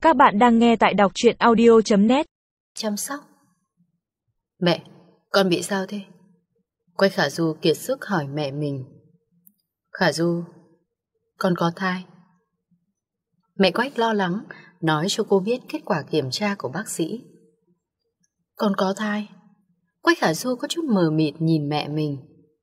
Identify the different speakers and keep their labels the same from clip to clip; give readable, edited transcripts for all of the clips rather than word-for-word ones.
Speaker 1: Các bạn đang nghe tại đọc truyện audio.net.
Speaker 2: Chăm sóc. Mẹ, con bị sao thế? Quách Khả Du kiệt sức hỏi mẹ mình. Khả Du, con có thai. Mẹ Quách lo lắng nói cho cô biết kết quả kiểm tra của bác sĩ. Con có thai. Quách Khả Du có chút mờ mịt nhìn mẹ mình.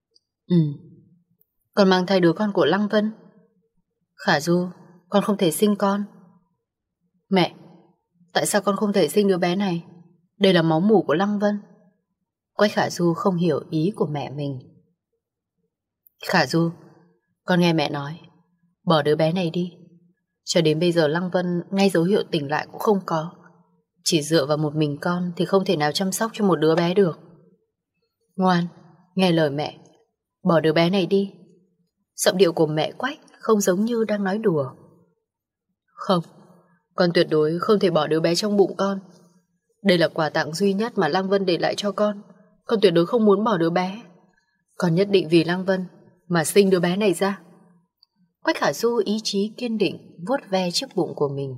Speaker 2: Con mang thai đứa con của Lăng Vân. Khả Du, con không thể sinh con. Mẹ, tại sao con không thể sinh đứa bé này? Đây là máu mủ của Lăng Vân. Quách Khả Du không hiểu ý của mẹ mình. Khả Du, con nghe mẹ nói, bỏ đứa bé này đi. Cho đến bây giờ Lăng Vân ngay dấu hiệu tỉnh lại cũng không có. Chỉ dựa vào một mình con thì không thể nào chăm sóc cho một đứa bé được. Ngoan, nghe lời mẹ, bỏ đứa bé này đi. Giọng điệu của mẹ Quách không giống như đang nói đùa. Không, con tuyệt đối không thể bỏ đứa bé trong bụng con. Đây là quà tặng duy nhất mà Lăng Vân để lại cho con. Con tuyệt đối không muốn bỏ đứa bé. Con nhất định vì Lăng Vân mà sinh đứa bé này ra. Quách Khả Du ý chí kiên định vuốt ve chiếc bụng của mình.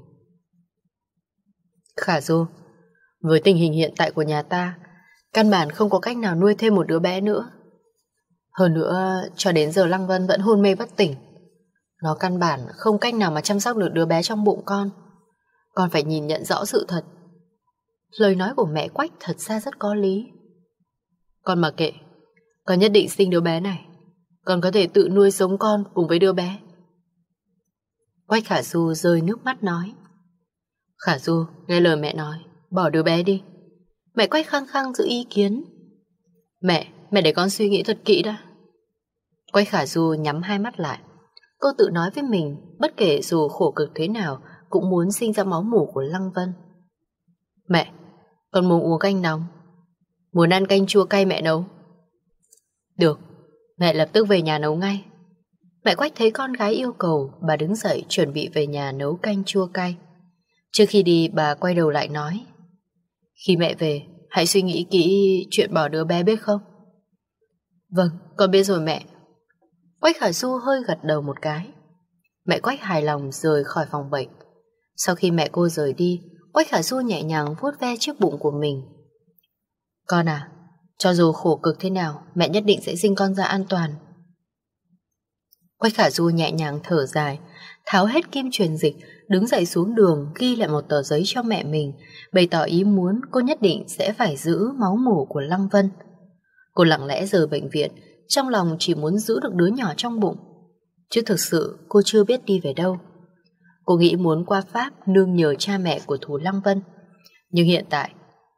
Speaker 2: Khả Du, với tình hình hiện tại của nhà ta, căn bản không có cách nào nuôi thêm một đứa bé nữa. Hơn nữa, cho đến giờ Lăng Vân vẫn hôn mê bất tỉnh. Nó căn bản không cách nào mà chăm sóc được đứa bé trong bụng con. Con phải nhìn nhận rõ sự thật. Lời nói của mẹ Quách thật ra rất có lý. Con mặc kệ, con nhất định sinh đứa bé này. Con có thể tự nuôi sống con cùng với đứa bé. Quách Khả Du rơi nước mắt nói. Khả Du, nghe lời mẹ nói, bỏ đứa bé đi. Mẹ Quách khăng khăng giữ ý kiến. Mẹ để con suy nghĩ thật kỹ đã. Quách Khả Du nhắm hai mắt lại. Cô tự nói với mình, bất kể dù khổ cực thế nào cũng muốn sinh ra máu mủ của Lăng Vân. Mẹ, con muốn uống canh nóng. Muốn ăn canh chua cay mẹ nấu. Được, mẹ lập tức về nhà nấu ngay. Mẹ Quách thấy con gái yêu cầu, bà đứng dậy chuẩn bị về nhà nấu canh chua cay. Trước khi đi, bà quay đầu lại nói, khi mẹ về, hãy suy nghĩ kỹ chuyện bỏ đứa bé biết không? Vâng, con biết rồi mẹ. Quách Khả Du hơi gật đầu một cái. Mẹ Quách hài lòng rời khỏi phòng bệnh. Sau khi mẹ cô rời đi, Quách Khả Du nhẹ nhàng vuốt ve chiếc bụng của mình. Con à, cho dù khổ cực thế nào, mẹ nhất định sẽ sinh con ra an toàn. Quách Khả Du nhẹ nhàng thở dài, tháo hết kim truyền dịch, đứng dậy xuống đường ghi lại một tờ giấy cho mẹ mình, bày tỏ ý muốn cô nhất định sẽ phải giữ máu mủ của Lăng Vân. Cô lặng lẽ rời bệnh viện, trong lòng chỉ muốn giữ được đứa nhỏ trong bụng, chứ thực sự cô chưa biết đi về đâu. Cô nghĩ muốn qua Pháp nương nhờ cha mẹ của thù Lăng Vân, nhưng hiện tại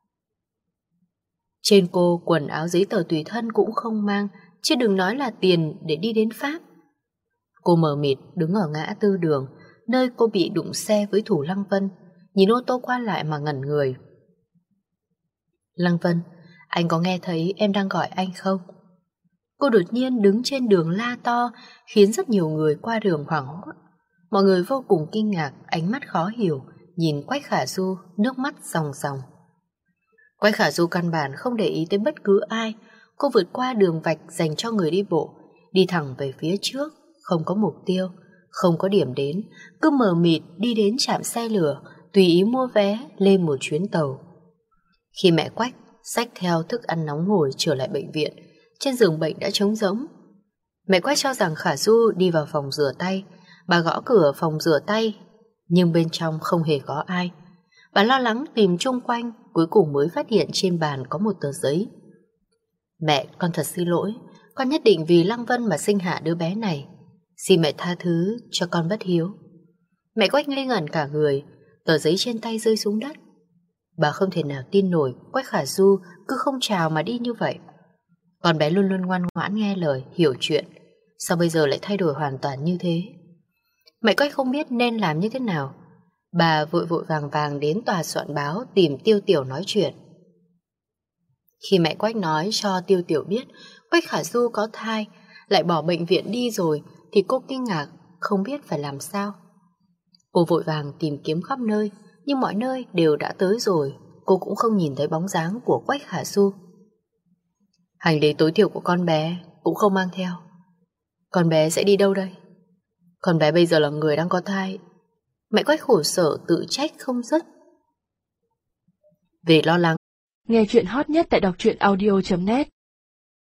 Speaker 2: trên cô quần áo giấy tờ tùy thân cũng không mang, chứ đừng nói là tiền để đi đến Pháp. Cô mờ mịt đứng ở ngã tư đường, nơi cô bị đụng xe với thủ Lăng Vân, nhìn ô tô qua lại mà ngẩn người. Lăng Vân, anh có nghe thấy em đang gọi anh không? Cô đột nhiên đứng trên đường la to, khiến rất nhiều người qua đường hoảng hốt. Mọi người vô cùng kinh ngạc, ánh mắt khó hiểu, nhìn Quách Khả Du, nước mắt ròng ròng. Quách Khả Du căn bản không để ý tới bất cứ ai. Cô vượt qua đường vạch dành cho người đi bộ, đi thẳng về phía trước, không có mục tiêu, không có điểm đến, cứ mờ mịt đi đến trạm xe lửa, tùy ý mua vé lên một chuyến tàu. Khi mẹ Quách xách theo thức ăn nóng hổi trở lại bệnh viện, trên giường bệnh đã trống rỗng. Mẹ Quách cho rằng Khả Du đi vào phòng rửa tay. Bà gõ cửa phòng rửa tay, nhưng bên trong không hề có ai. Bà lo lắng tìm chung quanh, cuối cùng mới phát hiện trên bàn có một tờ giấy. Mẹ, con thật xin lỗi, con nhất định vì Lăng Vân mà sinh hạ đứa bé này. Xin mẹ tha thứ cho con bất hiếu. Mẹ Quách ngây ngẩn cả người, tờ giấy trên tay rơi xuống đất. Bà không thể nào tin nổi Quách Khả Du cứ không chào mà đi như vậy. Con bé luôn luôn ngoan ngoãn nghe lời, hiểu chuyện, sao bây giờ lại thay đổi hoàn toàn như thế? Mẹ Quách không biết nên làm như thế nào. Bà vội vội vàng vàng đến tòa soạn báo tìm Tiêu Tiểu nói chuyện. Khi mẹ Quách nói cho Tiêu Tiểu biết Quách Khả Du có thai, lại bỏ bệnh viện đi rồi, thì cô kinh ngạc, không biết phải làm sao. Cô vội vàng tìm kiếm khắp nơi, nhưng mọi nơi đều đã tới rồi. Cô cũng không nhìn thấy bóng dáng của Quách Khả Du. Hành lý tối thiểu của con bé cũng không mang theo. Con bé sẽ đi đâu đây? Con bé bây giờ là người đang có thai, Mẹ Quách khổ sở tự trách không dứt. Vì lo lắng.
Speaker 1: Nghe chuyện hot nhất tại đọc truyện audio.net